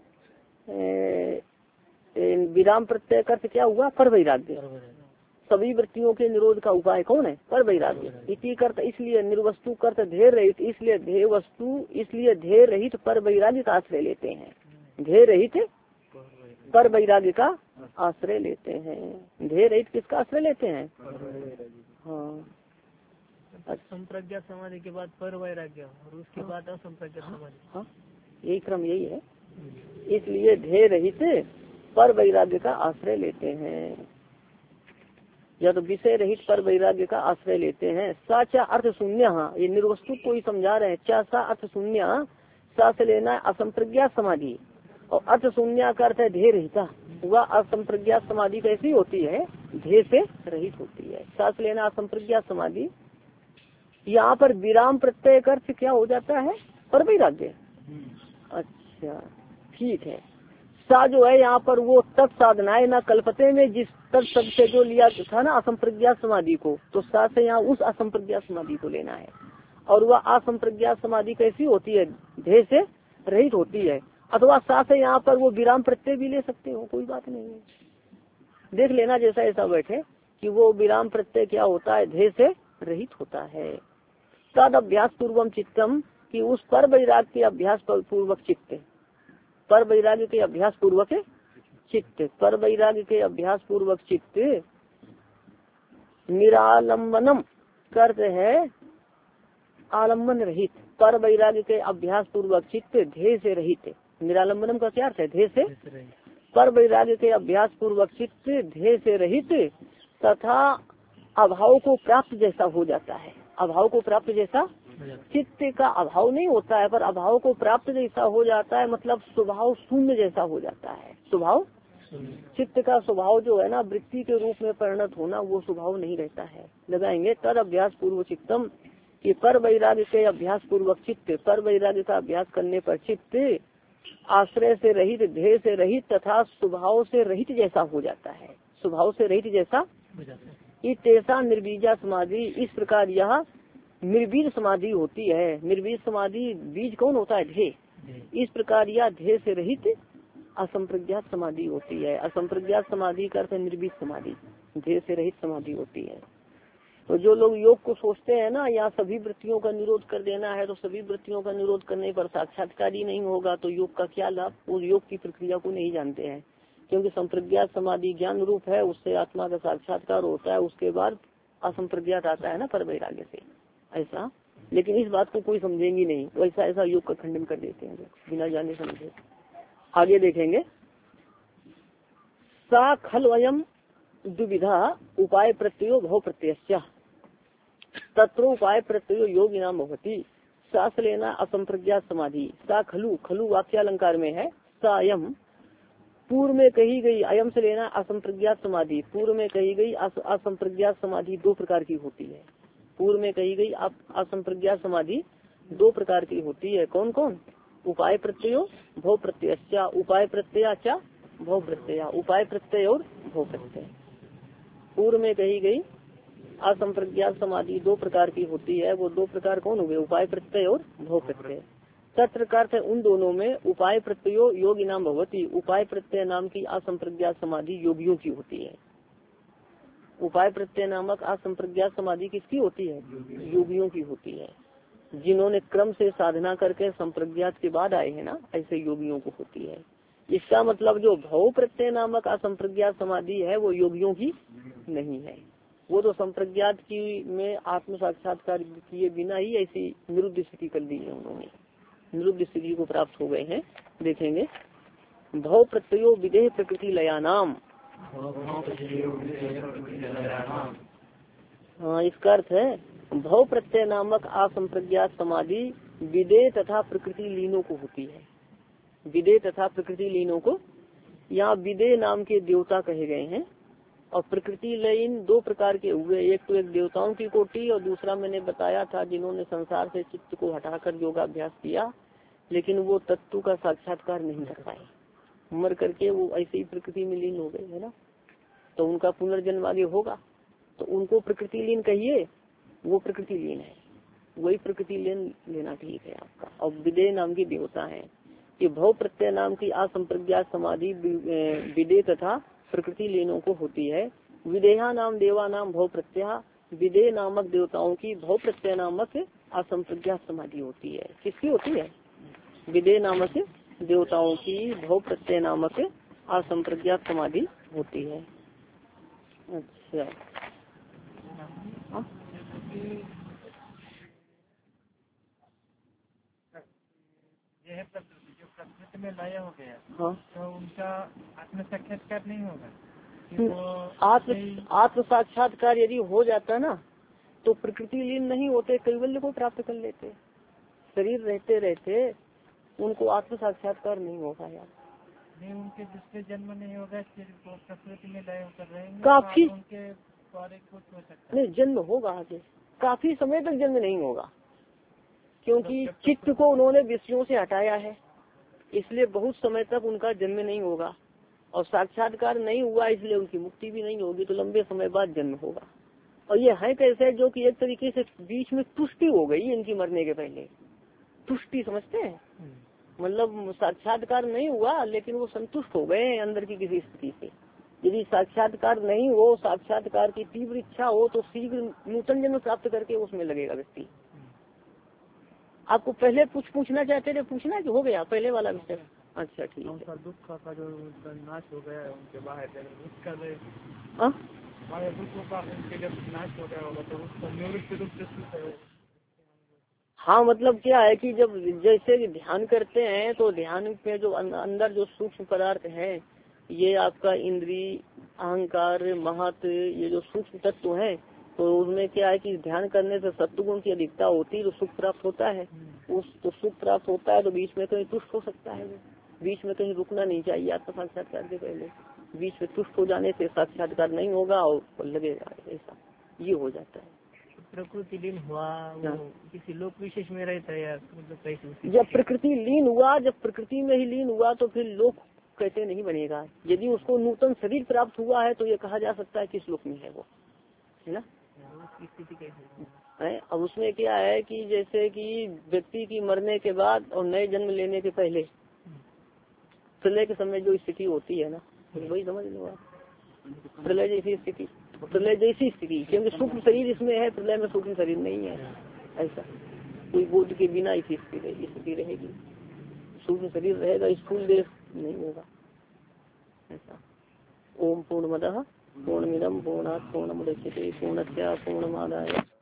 विराम प्रत्यय का अर्थ क्या हुआ, पर वैराग्य। सभी वृत्तियों के निरोध का उपाय कौन है, पर वैराग्य। इसी कर्त इसलिए निर्वस्तु कर्त ध्येय रहित, इसलिए ध्येय वस्तु, इसलिए ध्येय रहित पर वैराग्य का आश्रय लेते हैं, ध्येय रहित पर वैराग्य का आश्रय लेते हैं। ध्येय रहित किसका आश्रय लेते हैं, हाँ, संप्रज्ञा समाधि के बाद पर वैराग्य और उसके बाद असंप्रज्ञा समाधि, हाँ यही क्रम यही है। इसलिए ध्येय रहित पर वैराग्य का आश्रय लेते हैं, या तो विषय रहित पर वैराग्य का आश्रय लेते हैं। साचा अर्थ शून्य, हाँ ये निर्वस्तु को ही समझा रहे हैं। चा सा अर्थ शून्य, सा से लेना असंप्रज्ञात समाधि, और अर्थ शून्य का अर्थ है ध्येय रहिता। वह असंप्रज्ञात समाधि कैसी होती है, ध्येय से रहित होती है। सा से लेना असंप्रज्ञात समाधि। यहाँ पर विराम प्रत्यय का अर्थ क्या हो जाता है, पर वैराग्य। अच्छा ठीक है। सा जो है यहाँ पर वो तत्साधनाएं न कल्पते में जिस तत्शब्द से जो लिया था ना असंप्रज्ञात समाधि को, तो सा से यहाँ उस असंप्रज्ञात समाधि को लेना है। और वह असंप्रज्ञात समाधि कैसी होती है, ध्येय से रहित होती है। अथवा सा से यहाँ पर वो विराम प्रत्यय भी ले सकते हो, कोई बात नहीं है। देख लेना जैसा ऐसा बैठे कि वो विराम प्रत्यय क्या होता है, ध्येय से रहित होता है। तद अभ्यास पूर्वम चित्तम, कि उस पर वैराग के अभ्यास पूर्वक चित्त, पर वैराग्य के अभ्यास पूर्वक चित्त, पर वैराग्य के अभ्यास पूर्वक चित्त। निरालंबनम कर्त है आलम्बन रहित, पर वैराग्य के अभ्यास पूर्वक चित्त ध्येय से रहित। निरालंबनम का क्या अर्थ है, ध्येय से, पर वैराग्य के अभ्यास पूर्वक चित्त ध्येय से रहित तथा अभाव को प्राप्त जैसा हो जाता है। अभाव को प्राप्त जैसा, चित्त का अभाव नहीं होता है पर अभाव को प्राप्त जैसा हो जाता है, मतलब स्वभाव शून्य जैसा हो जाता है। स्वभाव, चित्त का स्वभाव जो है ना वृत्ति के रूप में परिणत होना, वो स्वभाव नहीं रहता है। लगाएंगे तद अभ्यास पूर्व चित्तम, कि पर वैराग्य के अभ्यास पूर्वक चित्त, पर वैराग्य का अभ्यास करने पर चित्त आश्रय से रहित, ध्येय से रहित तथा स्वभाव से रहित जैसा हो जाता है। स्वभाव से रहित जैसा हो जाता है। तेसा निर्बीजा समाधि, इस प्रकार यह निर्बीज समाधि होती है। निर्बीज समाधि, बीज कौन होता है, ध्येय। इस प्रकार यह ध्येय से रहित असंप्रज्ञात समाधि होती है। असंप्रज्ञात समाधि का अर्थ निर्बीज समाधि, ध्येय से रहित समाधि होती है। तो जो लोग योग को सोचते हैं ना, यहाँ सभी वृत्तियों का निरोध कर देना है, तो सभी वृत्तियों का निरोध करने पर साक्षात्कार ही नहीं होगा, तो योग का क्या लाभ, उस योग की प्रक्रिया को नहीं जानते हैं। क्योंकि संप्रज्ञात समाधि ज्ञान रूप है, उससे आत्मा का साक्षात्कार होता है, उसके बाद असंप्रज्ञात आता है ना पर वैराग्य से, ऐसा। लेकिन इस बात को कोई समझेंगे नहीं, वैसा ऐसा योग का खंडन कर देते हैं बिना जाने समझे। आगे देखेंगे, सा खल वयम दुविधा उपाय प्रत्ययो भव प्रत्यय तत्रो उपाय प्रत्ययो योग नाम भवती। सास लेना असंप्रज्ञात समाधि। सा खलु, खलु वाक्यालंकार में है। सा अयम, पूर्व में कही गई, अयम से लेना असंप्रज्ञात समाधि। पूर्व में कही गई असंप्रज्ञात समाधि दो प्रकार की होती है। पूर्व में कही गई असंप्रज्ञात समाधि दो प्रकार की होती है। कौन कौन, उपाय प्रत्ययो भव प्रत्यय। उपाय प्रत्यय चा भव प्रत्यय, उपाय प्रत्यय और भव प्रत्यय। पूर्व में कही गई असंप्रज्ञात समाधि दो प्रकार की होती है। वो दो प्रकार कौन हो गए, उपाय प्रत्यय और भव प्रत्यय। तत्र का अर्थ है उन दोनों में उपाय प्रत्ययो योगी नाम भवती। उपाय प्रत्यय नाम की असंप्रज्ञात समाधि योगियों की होती है। उपाय प्रत्यय नामक असंप्रज्ञात समाधि किसकी होती है, योगियों की होती है। जिन्होंने क्रम से साधना करके संप्रज्ञात के बाद आए हैं ना, ऐसे योगियों को होती है। इसका मतलब जो भव प्रत्यय नामक असंप्रज्ञात समाधि है वो योगियों की नहीं है। वो तो संप्रज्ञात की में आत्म साक्षात्कार किए बिना ही ऐसी निरुद्ध स्थिति कर दी है उन्होंने, निरुद्ध स्थिति को प्राप्त हो गए हैं। देखेंगे, भव प्रत्ययो विदेह प्रकृति लयानाम। हाँ, इसका अर्थ है भव प्रत्यय नामक असंप्रज्ञात समाधि विदेह तथा प्रकृति लीनों को होती है। विदेह तथा प्रकृति लीनों को, यहाँ विदेह नाम के देवता कहे गए हैं। और प्रकृति लीन दो प्रकार के हुए, एक तो एक देवताओं की कोटि और दूसरा मैंने बताया था जिन्होंने संसार से चित्त को हटाकर योगाभ्यास किया लेकिन वो तत्व का साक्षात्कार नहीं कर पाए, मर करके वो ऐसे ही प्रकृति में लीन हो गए है ना, तो उनका पुनर्जन्म आगे होगा, तो उनको प्रकृति लीन कहिए, वो प्रकृति लीन है, वही प्रकृति लीन लेना ठीक है आपका। और विदेह नाम की देवता है, कि भव प्रत्यय नाम की असंप्रज्ञात समाधि विदेह तथा प्रकृति लीनों को होती है। विदेहा नाम देवा नाम भव प्रत्यय, विदेह नामक देवताओं की भव प्रत्यय नामक असंप्रज्ञात समाधि होती है। किसकी होती है? विदेह नामक देवताओं की भव प्रत्यय नामक असंप्रज्ञात समाधि होती है। अच्छा यह प्रकृति जो प्रकृति में लय हो गया, हाँ, तो उनका आत्म साक्षात्कार नहीं होगा। आत्म साक्षात्कार यदि हो जाता ना तो प्रकृति लीन नहीं होते, कैवल्य को प्राप्त कर लेते। शरीर रहते रहते उनको आत्म साक्षात्कार नहीं होगा यार, नहीं उनके दूसरे जन्म नहीं होगा, सिर्फ वो प्रकृति में लय कर रहे हैं काफी उनके द्वारा कुछ हो सकता नहीं, जन्म होगा आगे, काफी समय तक जन्म नहीं होगा, क्योंकि चित्त को उन्होंने विषयों से हटाया है, इसलिए बहुत समय तक उनका जन्म नहीं होगा। और साक्षात्कार नहीं हुआ इसलिए उनकी मुक्ति भी नहीं होगी, तो लंबे समय बाद जन्म होगा। और ये है कैसे, जो कि एक तरीके से बीच में तुष्टि हो गई इनकी मरने के पहले, तुष्टि समझते हैं, मतलब साक्षात्कार नहीं हुआ लेकिन वो संतुष्ट हो गए अंदर की किसी स्थिति से। यदि साक्षात्कार नहीं हो, साक्षात्कार की तीव्र इच्छा हो, तो शीघ्र नूतन जन्म प्राप्त करके उसमें लगेगा व्यक्ति। आपको पहले पूछना चाहते थे, पूछना कि हो गया पहले वाला विषय? अच्छा ठीक है। दुख का जो नाश हो गया है उनके बाहर उसका दुखों का उनके जब नाश हो गया होगा तो उसका निवृत्ति रूप से। हाँ, मतलब क्या है कि जब जैसे ध्यान करते हैं तो ध्यान में जो अंदर जो सूक्ष्म पदार्थ है, ये आपका इंद्री, अहंकार, महत, ये जो सूक्ष्म तत्व है, तो उसमें क्या है कि ध्यान करने से सत्वगुण की अधिकता होती है तो सुख प्राप्त होता है। उस तो सुख प्राप्त होता है तो बीच में कहीं तुष्ट हो सकता है, बीच में कहीं रुकना नहीं चाहिए आत्म साक्षात्कार के पहले। बीच में तुष्ट हो जाने से साक्षात्कार नहीं होगा और लगेगा ऐसा, ये हो जाता है। प्रकृति लीन हुआ किसी लोक विशेष में रहता है मतलब जब प्रकृति लीन हुआ, जब प्रकृति में ही लीन हुआ तो फिर लोक कैसे नहीं बनेगा। यदि उसको नूतन शरीर प्राप्त हुआ है तो ये कहा जा सकता है किस लोक में है वो, है ना। स्थिति कैसे है, अब उसमें क्या है कि जैसे कि व्यक्ति की मरने के बाद और नए जन्म लेने के पहले प्रलय के समय जो स्थिति होती है ना, वही समझ लो आप, प्रलय जैसी स्थिति, प्रलय जैसी स्थिति, क्योंकि सूक्ष्म शरीर इसमें है, प्रलय में सूक्ष्म शरीर नहीं है। ऐसा कोई बोध के बिना इसी स्थिति रहेगी, सूक्ष्म शरीर रहेगा, स्थूल देह नहीं होगा। ऐसा ओम पूर्णमदः पूर्णमिदं पूर्णात् पूर्णमुदच्यते पूर्णस्य पूर्णमादाय